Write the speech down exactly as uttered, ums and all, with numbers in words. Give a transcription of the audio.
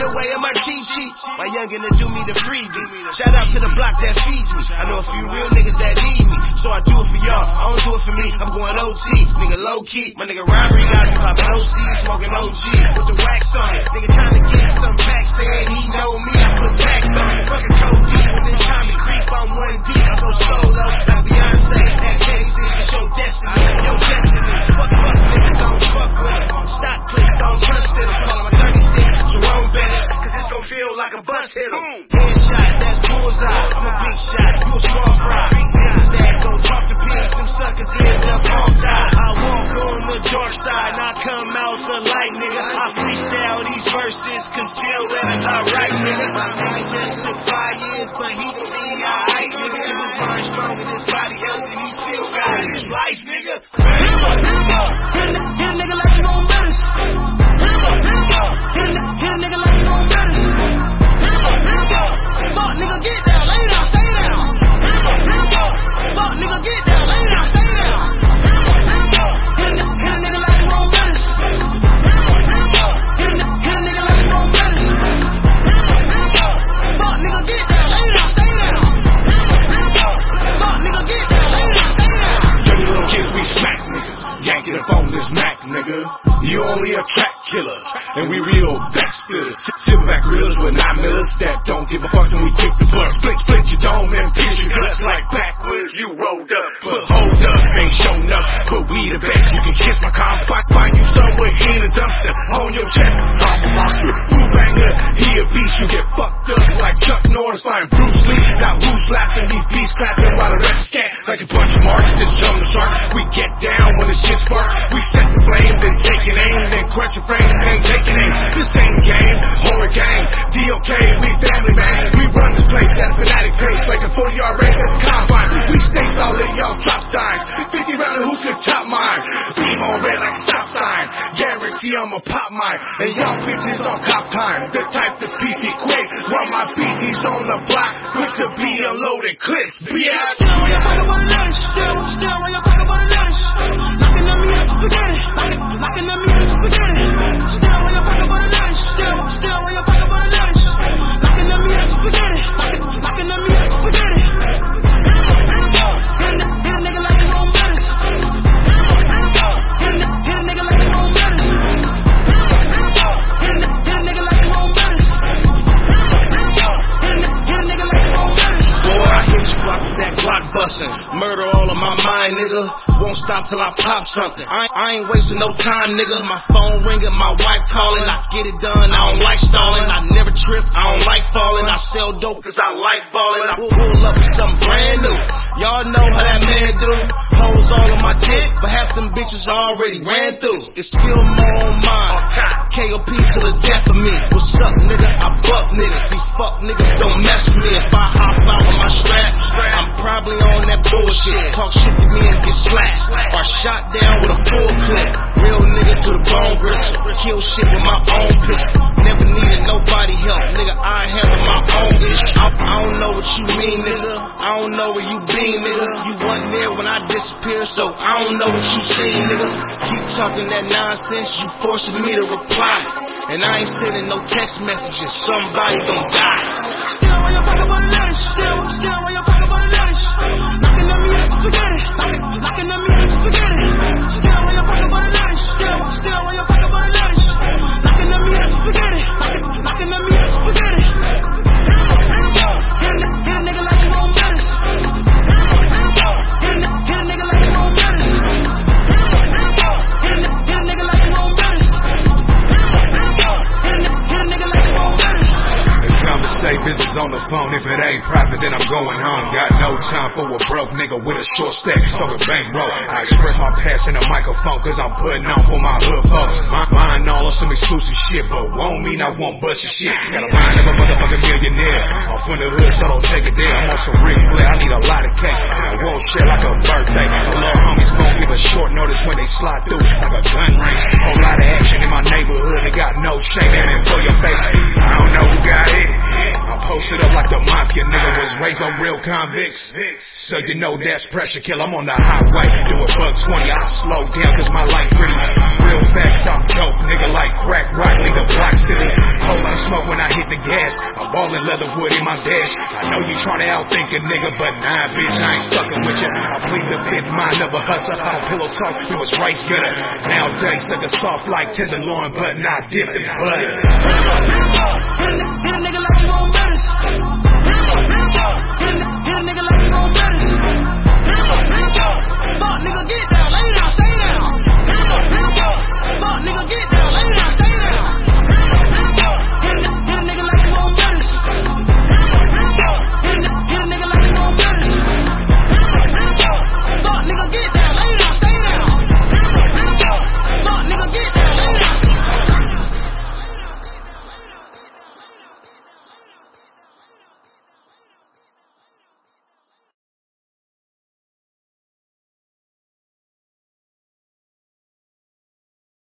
the way of my cheat sheet. My youngin' to do me the freebie. Shout out to the block that feeds me. I know a few real niggas that need me, so I do it for y'all. I don't do it for me. I'm going O T, nigga low key. My nigga Robbery got me poppin' O C, smoking O G with the wax on it. Nigga trying to get some back, saying he know me. I put tax on it. Fucking cold deep with this Tommy creep. I'm one deep. I go solo like Beyonce. That Casey, it's your destiny, your destiny. Fuck fuck niggas, I don't fuck with them. Stock clicks, I don't trust it. I'm calling my thirty stick Jerome Bettis, cause it's gon' feel like a bus hit him. Headshot, that's bullseye. I'm a big shot, you a small fry. Instead, go talk to pigs, them suckers end up all die. I walk on the dark side, and I come out the light, nigga. I freestyle these verses, cause chill letters I write, nigga. My mind just took five years, but he gon' be alright, nigga. Cause his mind strong and his body healthy, he still got his life, nigga. Hit a nigga like you gon' miss. Hit a nigga like you gon' miss. Fuck nigga, get down, lay down, stay down. Fuck nigga, get down, lay down, stay down. Hit a nigga like you gon' miss. Hit a nigga like you gon' miss. Fuck nigga, get down, lay down, stay down. Fuck nigga, get down, lay down, stay down. Young little kids, we smack niggas. Yank it up on this Mac, nigga. You only a track killer, and we real back splitters. Silverback reels with nine millers that don't give a fuck when we kick the blood. Split, split your dome and pierce your guts like backwards. You rolled up, but hold up, ain't shown up. But we the best. You can kiss my combine, find you somewhere in a dumpster on your chest. I'm a monster, blue banger. He a beast, you get fucked up like Chuck Norris fighting Bruce Lee. Now who's laughing? These beats clapping while the rest scat like a bunch of marks. Just jump the shark. We get down when the shit spark. We set the flame, then take it aim, then crush your frame, then take it aim. This ain't game, horror gang, D O K, we family man. We run this place at a fanatic pace like a forty yard race at the combine. We stay solid, y'all drop signs. fifty round who could top mine? Beam on red like stop sign. Guarantee I'ma pop mine. And y'all bitches on cop time. The type to P C quick. Run my B Gs on the block. Quick to be unloaded clips. Be out. Still on your pocket with a lettuce. Still, still on your pocket with a lettuce. Knocking on me up, forget it. Knocking on me up, forget it. Still on your pocket with a lettuce. Still, still on your pocket with a lettuce. Knocking on me up, forget it. Knocking on me up, forget it. Hit a nigga like you gon' miss. Hit a nigga like you gon' miss. Hit a nigga like you gon' miss. Hit a nigga like you gon' miss. Boy, I hit you out with that Glock bustin'. Murder all of my mind, nigga. Won't stop till I pop something. I, I ain't wasting no time, nigga. My phone ringing, my wife calling. I get it done, I don't like stalling. I never trip, I don't like falling. I sell dope cause I like balling. I pull up with something brand new. Y'all know how that man do. Hoes all on my dick, but half them bitches already ran through. It's still more on mine. K O P to the death of me. What's up, nigga? I buck niggas. These fuck niggas don't mess with me. If I hop out with my strap, I'm probably on that bullshit. Talk shit to me and get slapped, or shot down with a full clip. Real nigga to the bone gristle. Kill shit with my own pistol. Never needed nobody help, nigga. I handle my own issue. I, I don't know what you mean, nigga. I don't know where you been, nigga. You wasn't there when I disappeared, so I don't know what you seen, nigga. Keep talking that nonsense, you forcing me to reply. And I ain't sending no text messages, somebody gon' die. Still on your pocket with a lettuce. Still, still on your pocket with a lettuce. Knocking on me up, forget it. Knocking on me up, forget it. Still on your pocket with a lettuce. Still, still on your pocket with a lettuce. Knocking on me up, forget it. Knocking on me up, forget it. Hit a nigga like you gon' miss. Hit a nigga like you gon' miss. Hit a nigga like you gon' miss. Hit a nigga like you gon' miss. It's time to say business on the phone. If it ain't profit, then I'm going home. Got no time for a broke nigga with a short stack. Talking bankroll. I express my passion in a microphone cause I'm putting on for my hood folks. My mind all on some exclusive shit, but won't mean I won't bust your shit. Got a mind of a motherfucking millionaire. I'm from the hood, so don't take it there. I'm on some Ric Flair. I need a lot of cake, and I won't share like a birthday. My little homies gon' give a short notice when they slide through like a gun range. Whole lot of action in my neighborhood. They got no shame aiming for your face. I don't know who got it. I'm posted up like the mafia, nigga was raised by real convicts. So you know that's pressure kill. I'm on the highway doing buck twenty. I slow down cause my life pretty. Real facts, I'm dope, nigga like crack rock, nigga Black City. Whole lot of smoke when fucking nigga, but nah, bitch, I ain't fucking with ya. I plead the fifth, mind of a hustler. I don't pillow talk, it was rice gutter. Nowadays, sucker soft like tenderloin, but not dipped in butter.